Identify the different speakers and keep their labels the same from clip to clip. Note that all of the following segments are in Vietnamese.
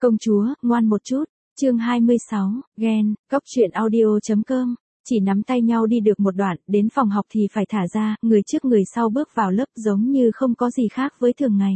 Speaker 1: Công chúa, ngoan một chút. Chương 26, ghen, góc truyện audio.com. Chỉ nắm tay nhau đi được một đoạn, đến phòng học thì phải thả ra, người trước người sau bước vào lớp giống như không có gì khác với thường ngày.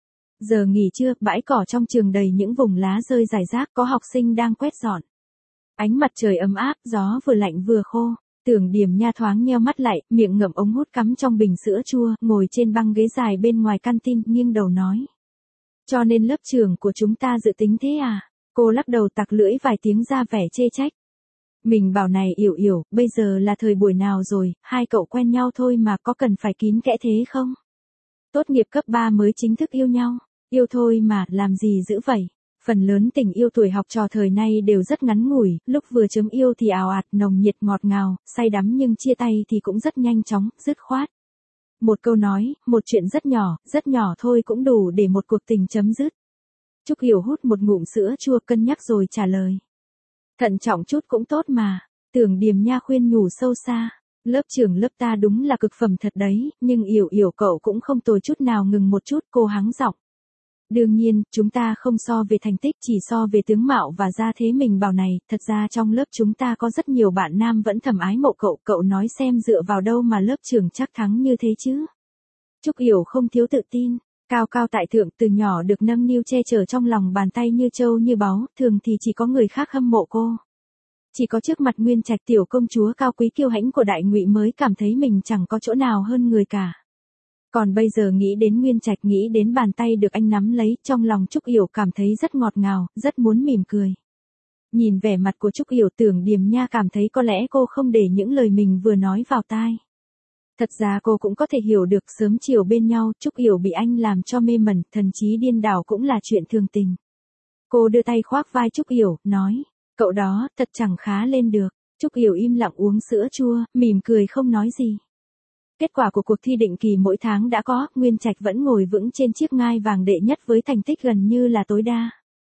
Speaker 1: Giờ nghỉ trưa, bãi cỏ trong trường đầy những vùng lá rơi rải rác, có học sinh đang quét dọn. Ánh mặt trời ấm áp, gió vừa lạnh vừa khô. Tưởng Điềm Nha thoáng nheo mắt lại, miệng ngậm ống hút cắm trong bình sữa chua, ngồi trên băng ghế dài bên ngoài canteen, nghiêng đầu nói. Cho nên lớp trưởng của chúng ta dự tính thế à? Cô lắc đầu tặc lưỡi vài tiếng ra vẻ chê trách. Mình bảo này Yểu Yểu, bây giờ là thời buổi nào rồi, hai cậu quen nhau thôi mà có cần phải kín kẽ thế không? Tốt nghiệp cấp 3 mới chính thức yêu nhau, yêu thôi mà, làm gì dữ vậy? Phần lớn tình yêu tuổi học trò thời nay đều rất ngắn ngủi, lúc vừa chấm yêu thì ào ạt nồng nhiệt ngọt ngào, say đắm nhưng chia tay thì cũng rất nhanh chóng, dứt khoát. Một câu nói, một chuyện rất nhỏ thôi cũng đủ để một cuộc tình chấm dứt. Trúc Hiểu hút một ngụm sữa chua cân nhắc rồi trả lời. Thận trọng chút cũng tốt mà, Tưởng Điềm Nha khuyên nhủ sâu xa. Lớp trưởng lớp ta đúng là cực phẩm thật đấy, nhưng Yểu Yểu cậu cũng không tồi chút nào, ngừng một chút cô hắng giọng. Đương nhiên, chúng ta không so về thành tích, chỉ so về tướng mạo và gia thế. Mình bảo này, thật ra trong lớp chúng ta có rất nhiều bạn nam vẫn thầm ái mộ cậu, cậu nói xem dựa vào đâu mà lớp trưởng chắc thắng như thế chứ. Trúc Hiểu không thiếu tự tin, cao cao tại thượng, từ nhỏ được nâng niu che chở trong lòng bàn tay như châu như báu, thường thì chỉ có người khác hâm mộ cô. Chỉ có trước mặt Nguyên Trạch tiểu công chúa cao quý kiêu hãnh của Đại Ngụy mới cảm thấy mình chẳng có chỗ nào hơn người cả. Còn bây giờ nghĩ đến Nguyên Trạch, nghĩ đến bàn tay được anh nắm lấy, trong lòng Trúc Hiểu cảm thấy rất ngọt ngào, rất muốn mỉm cười. Nhìn vẻ mặt của Trúc Hiểu, Tưởng Điềm Nha cảm thấy có lẽ cô không để những lời mình vừa nói vào tai. Thật ra cô cũng có thể hiểu được, sớm chiều bên nhau, Trúc Hiểu bị anh làm cho mê mẩn, thần trí điên đảo cũng là chuyện thường tình. Cô đưa tay khoác vai Trúc Hiểu, nói, cậu đó, thật chẳng khá lên được. Trúc Hiểu im lặng uống sữa chua, mỉm cười không nói gì. Kết quả của cuộc thi định kỳ mỗi tháng đã có, Nguyên Trạch vẫn ngồi vững trên chiếc ngai vàng đệ nhất với thành tích gần như là tối đa.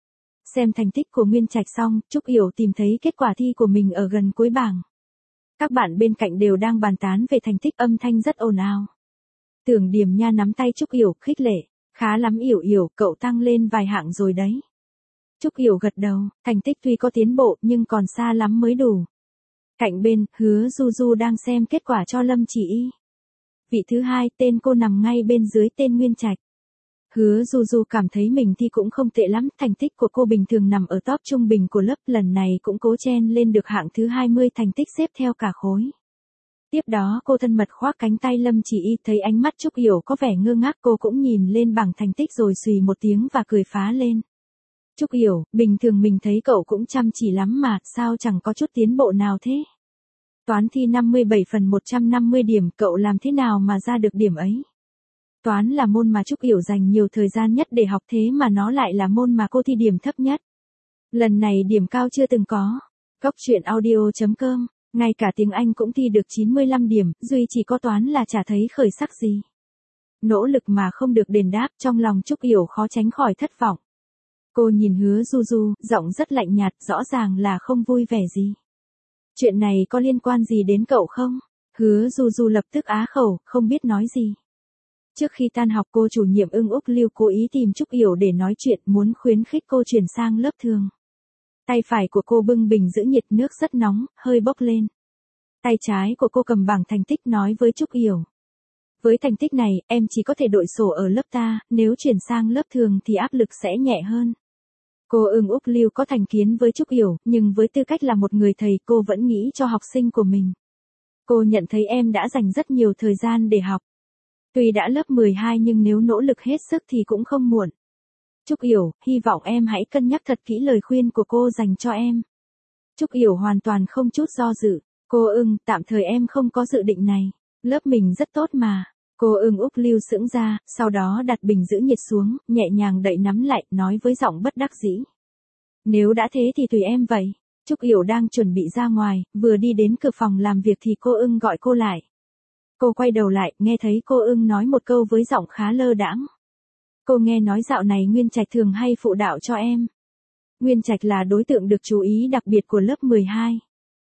Speaker 1: Xem thành tích của Nguyên Trạch xong, Trúc Hiểu tìm thấy kết quả thi của mình ở gần cuối bảng. Các bạn bên cạnh đều đang bàn tán về thành tích, âm thanh rất ồn ào. Tưởng Điềm Nha nắm tay Trúc Hiểu, khích lệ, khá lắm Yểu Yểu, cậu tăng lên vài hạng rồi đấy. Trúc Hiểu gật đầu, thành tích tuy có tiến bộ nhưng còn xa lắm mới đủ. Cạnh bên, Hứa Du Du đang xem kết quả cho Lâm Chỉ Y. Vị thứ hai, tên cô nằm ngay bên dưới tên Nguyên Trạch. Hứa Du Du cảm thấy mình thi cũng không tệ lắm, thành tích của cô bình thường nằm ở top trung bình của lớp, lần này cũng cố chen lên được hạng thứ 20, thành tích xếp theo cả khối. Tiếp đó cô thân mật khoác cánh tay Lâm Chỉ Y, thấy ánh mắt Trúc Hiểu có vẻ ngơ ngác, cô cũng nhìn lên bảng thành tích rồi xùy một tiếng và cười phá lên. Trúc Hiểu, bình thường mình thấy cậu cũng chăm chỉ lắm mà, sao chẳng có chút tiến bộ nào thế? Toán thi 57 phần 150 điểm, cậu làm thế nào mà ra được điểm ấy? Toán là môn mà Trúc Hiểu dành nhiều thời gian nhất để học, thế mà nó lại là môn mà cô thi điểm thấp nhất. Lần này điểm cao chưa từng có. Góc truyện audio.com, ngay cả tiếng Anh cũng thi được 95 điểm, duy chỉ có toán là chả thấy khởi sắc gì. Nỗ lực mà không được đền đáp, trong lòng Trúc Hiểu khó tránh khỏi thất vọng. Cô nhìn Hứa Du Du, giọng rất lạnh nhạt, rõ ràng là không vui vẻ gì. Chuyện này có liên quan gì đến cậu không? Hứa Du Du lập tức á khẩu, không biết nói gì. Trước khi tan học, cô chủ nhiệm Ưng Úc Lưu cố ý tìm Trúc Hiểu để nói chuyện, muốn khuyến khích cô chuyển sang lớp thường. Tay phải của cô bưng bình giữ nhiệt, nước rất nóng, hơi bốc lên. Tay trái của cô cầm bảng thành tích, nói với Trúc Hiểu. Với thành tích này, em chỉ có thể đội sổ ở lớp ta, nếu chuyển sang lớp thường thì áp lực sẽ nhẹ hơn. Cô Ưng Úc Lưu có thành kiến với Trúc Hiểu, nhưng với tư cách là một người thầy, cô vẫn nghĩ cho học sinh của mình. Cô nhận thấy em đã dành rất nhiều thời gian để học. Tuy đã lớp 12 nhưng nếu nỗ lực hết sức thì cũng không muộn. Trúc Hiểu, hy vọng em hãy cân nhắc thật kỹ lời khuyên của cô dành cho em. Trúc Hiểu hoàn toàn không chút do dự. Cô Ưng, tạm thời em không có dự định này. Lớp mình rất tốt mà. Cô Ưng Úc Lưu sững ra, sau đó đặt bình giữ nhiệt xuống, nhẹ nhàng đậy nắm lại, nói với giọng bất đắc dĩ. Nếu đã thế thì tùy em vậy. Trúc Hiểu đang chuẩn bị ra ngoài, vừa đi đến cửa phòng làm việc thì cô Ưng gọi cô lại. Cô quay đầu lại, nghe thấy cô Ưng nói một câu với giọng khá lơ đãng. Cô nghe nói dạo này Nguyên Trạch thường hay phụ đạo cho em. Nguyên Trạch là đối tượng được chú ý đặc biệt của lớp 12.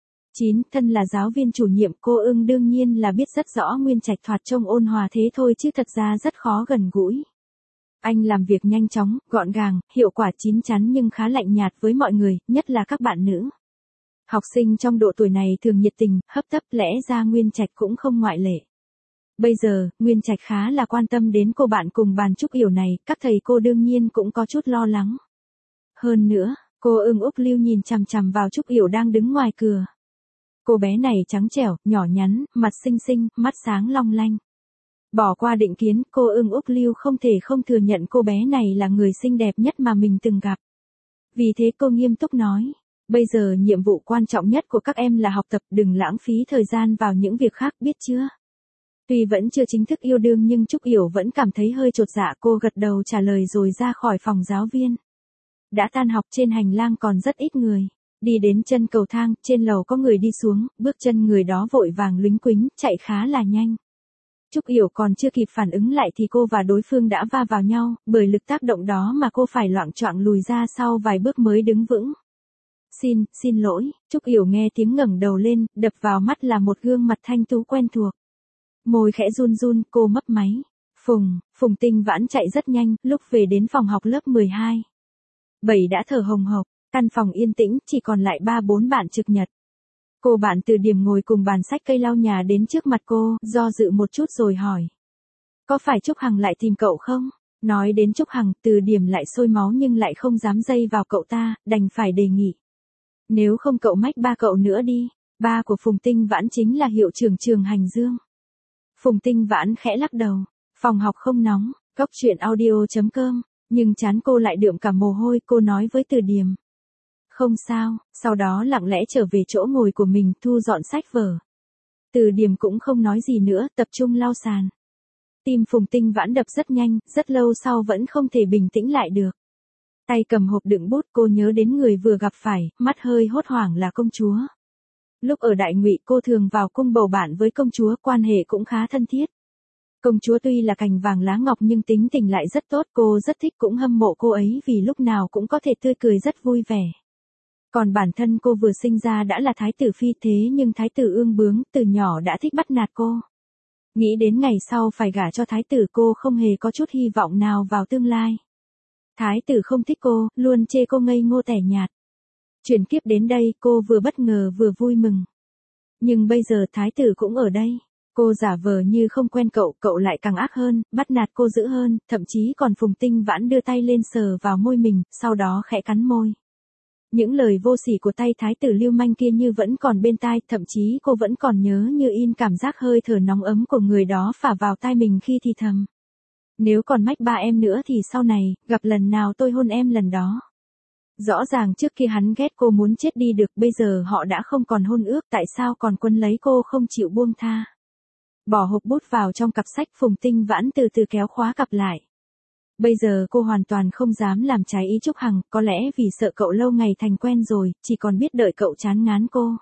Speaker 1: 9. Thân là giáo viên chủ nhiệm, cô Ưng đương nhiên là biết rất rõ Nguyên Trạch thoạt trông ôn hòa thế thôi chứ thật ra rất khó gần gũi. Anh làm việc nhanh chóng, gọn gàng, hiệu quả chín chắn nhưng khá lạnh nhạt với mọi người, nhất là các bạn nữ. Học sinh trong độ tuổi này thường nhiệt tình, hấp tấp, lẽ ra Nguyên Trạch cũng không ngoại lệ. Bây giờ, Nguyên Trạch khá là quan tâm đến cô bạn cùng bàn Trúc Yểu này, các thầy cô đương nhiên cũng có chút lo lắng. Hơn nữa, cô Úc Lưu nhìn chằm chằm vào Trúc Yểu đang đứng ngoài cửa. Cô bé này trắng trẻo, nhỏ nhắn, mặt xinh xinh, mắt sáng long lanh. Bỏ qua định kiến, cô Úc Lưu không thể không thừa nhận cô bé này là người xinh đẹp nhất mà mình từng gặp. Vì thế cô nghiêm túc nói, bây giờ nhiệm vụ quan trọng nhất của các em là học tập, đừng lãng phí thời gian vào những việc khác, biết chưa? Tuy vẫn chưa chính thức yêu đương nhưng Trúc Yểu vẫn cảm thấy hơi chột dạ, cô gật đầu trả lời rồi ra khỏi phòng giáo viên. Đã tan học, trên hành lang còn rất ít người. Đi đến chân cầu thang, trên lầu có người đi xuống, bước chân người đó vội vàng lính quính, chạy khá là nhanh. Trúc Yểu còn chưa kịp phản ứng lại thì cô và đối phương đã va vào nhau, bởi lực tác động đó mà cô phải loạng choạng lùi ra sau vài bước mới đứng vững. Xin lỗi, Trúc Yểu nghe tiếng ngẩng đầu lên, đập vào mắt là một gương mặt thanh tú quen thuộc. Môi khẽ run run, cô mấp máy. Phùng Tinh Vãn chạy rất nhanh, lúc về đến phòng học lớp 12. 7 đã thở hồng hộc, căn phòng yên tĩnh, chỉ còn lại 3-4 bạn trực nhật. Cô bạn Từ Điểm ngồi cùng bàn sách cây lau nhà đến trước mặt cô, do dự một chút rồi hỏi. Có phải Trúc Hằng lại tìm cậu không? Nói đến Trúc Hằng, Từ Điểm lại sôi máu nhưng lại không dám dây vào cậu ta, đành phải đề nghị. Nếu không cậu mách ba cậu nữa đi, ba của Phùng Tinh Vãn chính là hiệu trưởng trường Hành Dương. Phùng Tinh Vãn khẽ lắc đầu, phòng học không nóng, cốc truyện audio.com, nhưng trán cô lại đượm cả mồ hôi, cô nói với Từ Điểm. Không sao, sau đó lặng lẽ trở về chỗ ngồi của mình thu dọn sách vở. Từ Điểm cũng không nói gì nữa, tập trung lau sàn. Tim Phùng Tinh Vãn đập rất nhanh, rất lâu sau vẫn không thể bình tĩnh lại được. Tay cầm hộp đựng bút, cô nhớ đến người vừa gặp phải, mắt hơi hốt hoảng là công chúa. Lúc ở Đại Ngụy cô thường vào cung bầu bạn với công chúa, quan hệ cũng khá thân thiết. Công chúa tuy là cành vàng lá ngọc nhưng tính tình lại rất tốt, cô rất thích cũng hâm mộ cô ấy vì lúc nào cũng có thể tươi cười rất vui vẻ. Còn bản thân cô vừa sinh ra đã là thái tử phi, thế nhưng thái tử ương bướng, từ nhỏ đã thích bắt nạt cô. Nghĩ đến ngày sau phải gả cho thái tử, cô không hề có chút hy vọng nào vào tương lai. Thái tử không thích cô, luôn chê cô ngây ngô tẻ nhạt. Chuyển kiếp đến đây, cô vừa bất ngờ vừa vui mừng. Nhưng bây giờ thái tử cũng ở đây. Cô giả vờ như không quen cậu, cậu lại càng ác hơn, bắt nạt cô dữ hơn, thậm chí còn Phùng Tinh Vãn đưa tay lên sờ vào môi mình, sau đó khẽ cắn môi. Những lời vô sỉ của tay thái tử lưu manh kia như vẫn còn bên tai, thậm chí cô vẫn còn nhớ như in cảm giác hơi thở nóng ấm của người đó phả vào tai mình khi thì thầm. Nếu còn mách ba em nữa thì sau này, gặp lần nào tôi hôn em lần đó. Rõ ràng trước kia hắn ghét cô muốn chết đi được, bây giờ họ đã không còn hôn ước, tại sao còn quấn lấy cô không chịu buông tha. Bỏ hộp bút vào trong cặp sách, Phùng Tinh Vãn từ từ kéo khóa cặp lại. Bây giờ cô hoàn toàn không dám làm trái ý Trúc Hằng, có lẽ vì sợ cậu lâu ngày thành quen rồi, chỉ còn biết đợi cậu chán ngán cô.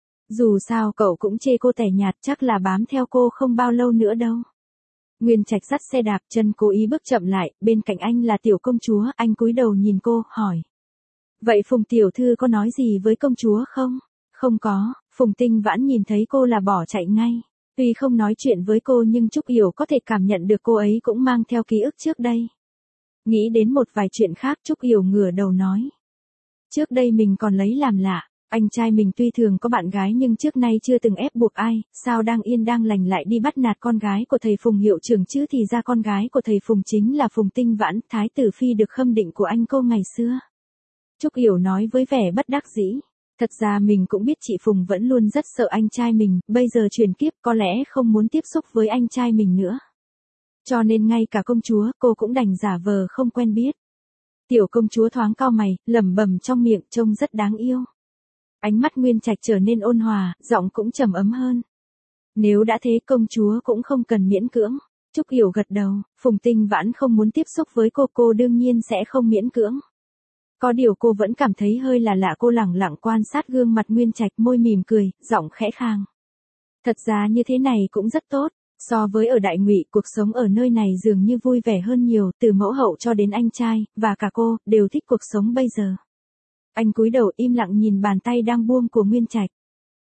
Speaker 1: Dù sao cậu cũng chê cô tẻ nhạt, chắc là bám theo cô không bao lâu nữa đâu. Nguyên Trạch dắt xe đạp, chân cố ý bước chậm lại, bên cạnh anh là tiểu công chúa, anh cúi đầu nhìn cô, hỏi. Vậy Phùng tiểu thư có nói gì với công chúa không? Không có, Phùng Tinh Vãn nhìn thấy cô là bỏ chạy ngay. Tuy không nói chuyện với cô nhưng Trúc Yểu có thể cảm nhận được cô ấy cũng mang theo ký ức trước đây. Nghĩ đến một vài chuyện khác, Trúc Yểu ngửa đầu nói. Trước đây mình còn lấy làm lạ, anh trai mình tuy thường có bạn gái nhưng trước nay chưa từng ép buộc ai, sao đang yên đang lành lại đi bắt nạt con gái của thầy Phùng hiệu trưởng chứ, thì ra con gái của thầy Phùng chính là Phùng Tinh Vãn, thái tử phi được khâm định của anh cô ngày xưa. Trúc Yểu nói với vẻ bất đắc dĩ. Thật ra mình cũng biết chị Phùng vẫn luôn rất sợ anh trai mình, bây giờ chuyển kiếp có lẽ không muốn tiếp xúc với anh trai mình nữa. Cho nên ngay cả công chúa, cô cũng đành giả vờ không quen biết. Tiểu công chúa thoáng cau mày, lẩm bẩm trong miệng, trông rất đáng yêu. Ánh mắt Nguyên Trạch trở nên ôn hòa, giọng cũng trầm ấm hơn. Nếu đã thế công chúa cũng không cần miễn cưỡng. Trúc Yểu gật đầu, Phùng Tinh Vãn không muốn tiếp xúc với cô đương nhiên sẽ không miễn cưỡng. Có điều cô vẫn cảm thấy hơi là lạ, cô lẳng lặng quan sát gương mặt Nguyên Trạch, môi mỉm cười, giọng khẽ khàng. Thật ra như thế này cũng rất tốt, so với ở Đại Ngụy, cuộc sống ở nơi này dường như vui vẻ hơn nhiều, từ mẫu hậu cho đến anh trai, và cả cô, đều thích cuộc sống bây giờ. Anh cúi đầu im lặng nhìn bàn tay đang buông của Nguyên Trạch.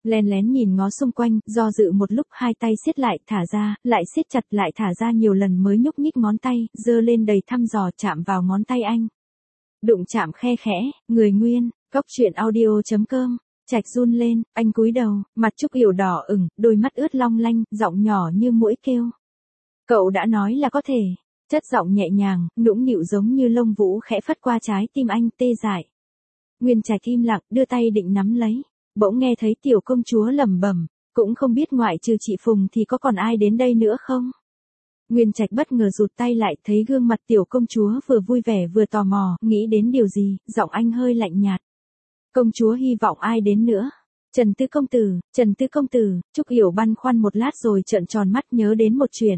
Speaker 1: Lén lén nhìn ngó xung quanh, do dự một lúc hai tay siết lại thả ra, lại siết chặt lại thả ra nhiều lần mới nhúc nhích ngón tay, giơ lên đầy thăm dò chạm vào ngón tay anh. Đụng chạm khe khẽ, người nguyên, góc truyện audio.com. Trạch run lên, anh cúi đầu, mặt Trúc Yểu đỏ ửng, đôi mắt ướt long lanh, giọng nhỏ như muỗi kêu. Cậu đã nói là có thể. Chất giọng nhẹ nhàng, nũng nịu giống như lông vũ khẽ phất qua trái tim anh tê dại. Nguyên Trạch im lặng, đưa tay định nắm lấy. Bỗng nghe thấy tiểu công chúa lẩm bẩm, cũng không biết ngoại trừ chị Phùng thì có còn ai đến đây nữa không? Nguyên Trạch bất ngờ rụt tay lại, thấy gương mặt tiểu công chúa vừa vui vẻ vừa tò mò, nghĩ đến điều gì, giọng anh hơi lạnh nhạt. Công chúa hy vọng ai đến nữa? Trần Tư công tử, Trúc Yểu băn khoăn một lát rồi trợn tròn mắt nhớ đến một chuyện.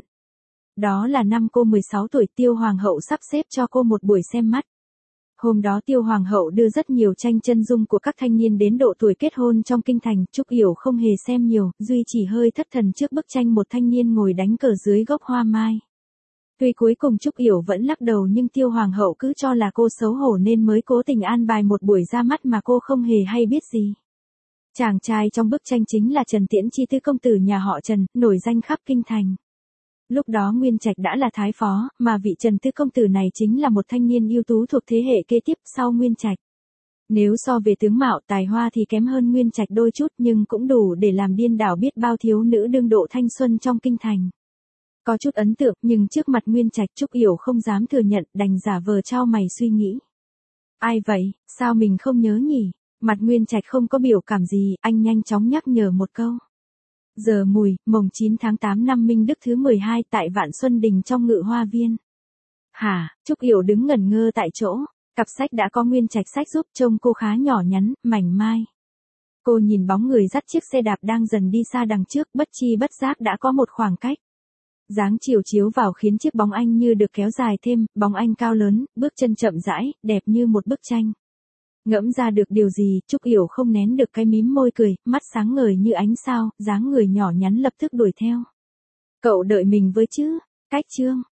Speaker 1: Đó là năm cô 16 tuổi Tiêu Hoàng hậu sắp xếp cho cô một buổi xem mắt. Hôm đó Tiêu Hoàng hậu đưa rất nhiều tranh chân dung của các thanh niên đến độ tuổi kết hôn trong kinh thành, Trúc Yểu không hề xem nhiều, duy chỉ hơi thất thần trước bức tranh một thanh niên ngồi đánh cờ dưới gốc hoa mai. Tuy cuối cùng Trúc Yểu vẫn lắc đầu nhưng Tiêu Hoàng hậu cứ cho là cô xấu hổ nên mới cố tình an bài một buổi ra mắt mà cô không hề hay biết gì. Chàng trai trong bức tranh chính là Trần Tiễn Chi Tư công tử nhà họ Trần, nổi danh khắp kinh thành. Lúc đó Nguyên Trạch đã là thái phó, mà vị Trần Tư công tử này chính là một thanh niên ưu tú thuộc thế hệ kế tiếp sau Nguyên Trạch. Nếu so về tướng mạo tài hoa thì kém hơn Nguyên Trạch đôi chút nhưng cũng đủ để làm điên đảo biết bao thiếu nữ đương độ thanh xuân trong kinh thành. Có chút ấn tượng nhưng trước mặt Nguyên Trạch Trúc Yểu không dám thừa nhận, đành giả vờ trao mày suy nghĩ. Ai vậy, sao mình không nhớ nhỉ? Mặt Nguyên Trạch không có biểu cảm gì, anh nhanh chóng nhắc nhở một câu. Giờ mùi, mồng 9 tháng 8 năm Minh Đức thứ 12 tại Vạn Xuân Đình trong Ngự Hoa Viên. Hả, Trúc Yểu đứng ngẩn ngơ tại chỗ, cặp sách đã có Nguyên Trạch sách giúp, trông cô khá nhỏ nhắn, mảnh mai. Cô nhìn bóng người dắt chiếc xe đạp đang dần đi xa đằng trước, bất chi bất giác đã có một khoảng cách. Dáng chiều chiếu vào khiến chiếc bóng anh như được kéo dài thêm, bóng anh cao lớn, bước chân chậm rãi, đẹp như một bức tranh. Ngẫm ra được điều gì, Trúc Yểu không nén được cái mím môi cười, mắt sáng ngời như ánh sao, dáng người nhỏ nhắn lập tức đuổi theo. Cậu đợi mình với chứ? Cách chương.